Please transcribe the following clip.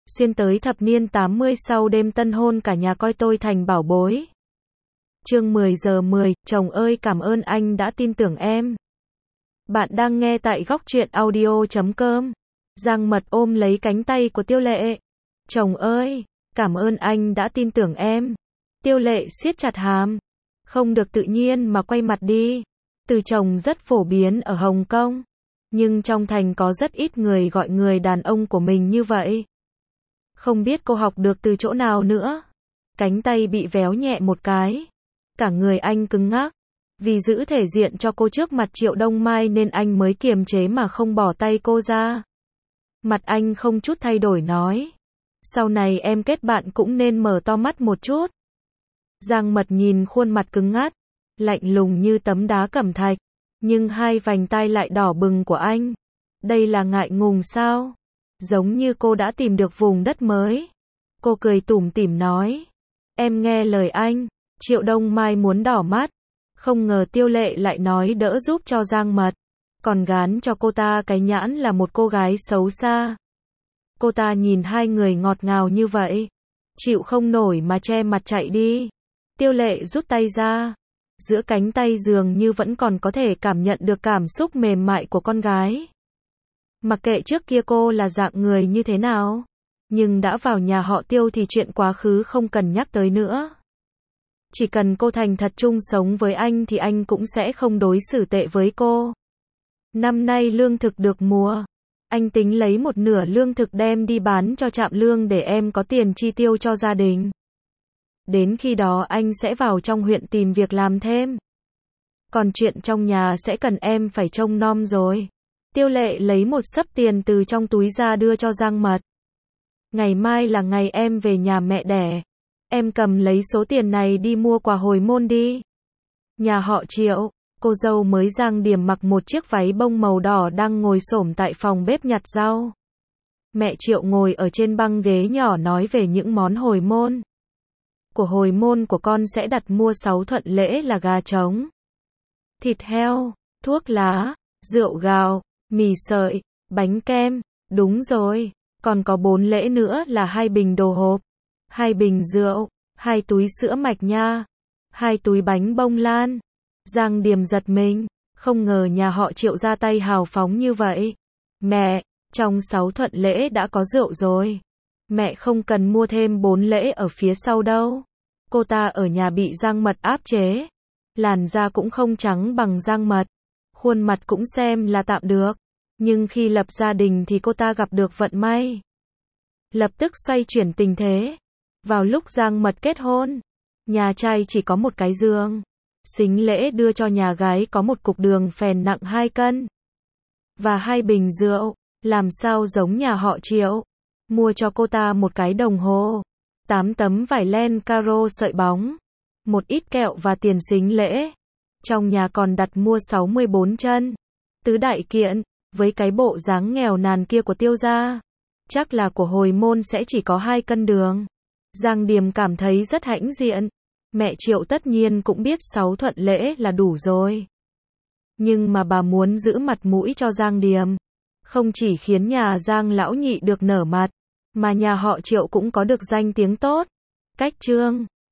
xuyên tới thập niên 80 sau đêm tân hôn cả nhà coi tôi thành bảo bối. Chương 10 giờ 10, chồng ơi cảm ơn anh đã tin tưởng em. Bạn đang nghe tại góc truyện audio.com. Giang Mật ôm lấy cánh tay của Tiêu Lệ. Chồng ơi, cảm ơn anh đã tin tưởng em. Tiêu Lệ siết chặt hàm. Không được tự nhiên mà quay mặt đi. Từ chồng rất phổ biến ở Hồng Kông. Nhưng trong thành có rất ít người gọi người đàn ông của mình như vậy. Không biết cô học được từ chỗ nào nữa. Cánh tay bị véo nhẹ một cái. Cả người anh cứng ngắc. Vì giữ thể diện cho cô trước mặt Triệu Đông Mai nên anh mới kiềm chế mà không bỏ tay cô ra. Mặt anh không chút thay đổi nói. Sau này em kết bạn cũng nên mở to mắt một chút. Giang Mật nhìn khuôn mặt cứng ngắt, lạnh lùng như tấm đá cẩm thạch. Nhưng hai vành tai lại đỏ bừng của anh. Đây là ngại ngùng sao? Giống như cô đã tìm được vùng đất mới. Cô cười tủm tỉm nói. Em nghe lời anh. Triệu Đông Mai muốn đỏ mắt. Không ngờ Tiêu Lệ lại nói đỡ giúp cho Giang Mật. Còn gán cho cô ta cái nhãn là một cô gái xấu xa. Cô ta nhìn hai người ngọt ngào như vậy. Chịu không nổi mà che mặt chạy đi. Tiêu Lệ rút tay ra. Giữa cánh tay dường như vẫn còn có thể cảm nhận được cảm xúc mềm mại của con gái. Mặc kệ trước kia cô là dạng người như thế nào. Nhưng đã vào nhà họ Tiêu thì chuyện quá khứ không cần nhắc tới nữa. Chỉ cần cô thành thật chung sống với anh thì anh cũng sẽ không đối xử tệ với cô. Năm nay lương thực được mùa. Anh tính lấy một nửa lương thực đem đi bán cho trạm lương để em có tiền chi tiêu cho gia đình. Đến khi đó anh sẽ vào trong huyện tìm việc làm thêm. Còn chuyện trong nhà sẽ cần em phải trông nom rồi. Tiêu Lệ lấy một xấp tiền từ trong túi ra đưa cho Giang Mật. Ngày mai là ngày em về nhà mẹ đẻ. Em cầm lấy số tiền này đi mua quà hồi môn đi. Nhà họ Triệu, cô dâu mới Giang Điềm mặc một chiếc váy bông màu đỏ đang ngồi xổm tại phòng bếp nhặt rau. Mẹ Triệu ngồi ở trên băng ghế nhỏ nói về những món hồi môn. Của hồi môn của con sẽ đặt mua 6 thuận lễ là gà trống, thịt heo, thuốc lá, rượu gạo, mì sợi, bánh kem. Đúng rồi, còn có 4 lễ nữa là 2 bình đồ hộp, 2 bình rượu, 2 túi sữa mạch nha, 2 túi bánh bông lan. Giang Điềm giật mình, không ngờ nhà họ Triệu ra tay hào phóng như vậy. Mẹ, trong 6 thuận lễ đã có rượu rồi. Mẹ không cần mua thêm 4 lễ ở phía sau đâu. Cô ta ở nhà bị Giang Mật áp chế. Làn da cũng không trắng bằng Giang Mật. Khuôn mặt cũng xem là tạm được. Nhưng khi lập gia đình thì cô ta gặp được vận may. Lập tức xoay chuyển tình thế. Vào lúc Giang Mật kết hôn, nhà trai chỉ có một cái giường. Sính lễ đưa cho nhà gái có một cục đường phèn nặng 2 cân. Và 2 bình rượu, làm sao giống nhà họ Triệu. Mua cho cô ta một cái đồng hồ, 8 tấm vải len caro sợi bóng, một ít kẹo và tiền sính lễ. Trong nhà còn đặt mua 64 chân tứ đại kiện, với cái bộ dáng nghèo nàn kia của Tiêu gia. Chắc là của hồi môn sẽ chỉ có 2 cân đường. Giang Điềm cảm thấy rất hãnh diện. Mẹ Triệu tất nhiên cũng biết 6 thuận lễ là đủ rồi. Nhưng mà bà muốn giữ mặt mũi cho Giang Điềm. Không chỉ khiến nhà Giang lão nhị được nở mặt, mà nhà họ Triệu cũng có được danh tiếng tốt. Cách chương